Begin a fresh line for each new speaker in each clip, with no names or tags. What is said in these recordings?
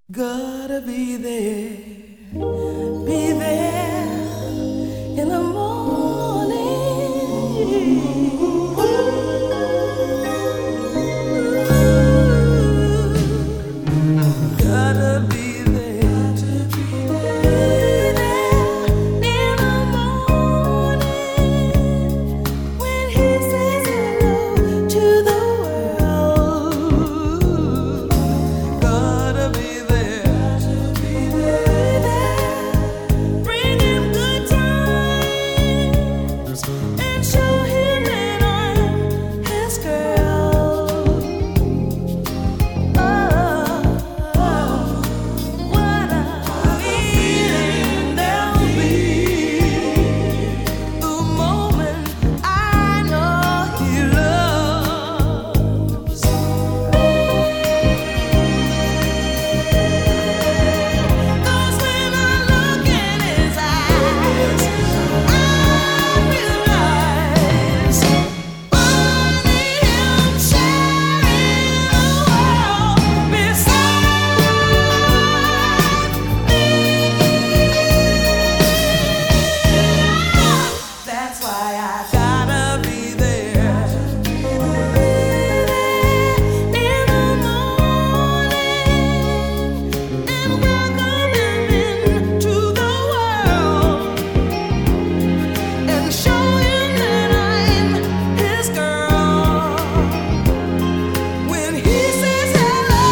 Gotta be there in the morning. Gotta be there, in the morning when he says hello to the world. Gotta be there, bring him good times and show him that I'm his girl. What a feeling there'll be the moment I know he loves me. 'Cause when I look in his eyes, I realize only him sharing the world beside me. That's why I gotta be there in the morning and welcome him into the world and show him that I'm his girl. When he says hello,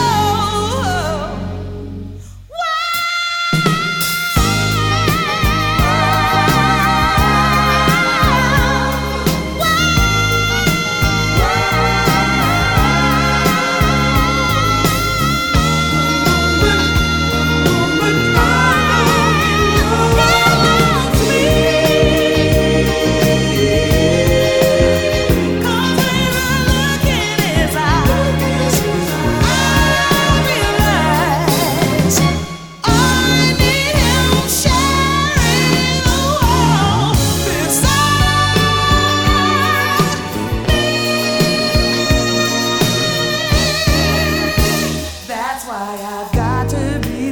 that's why I've got to be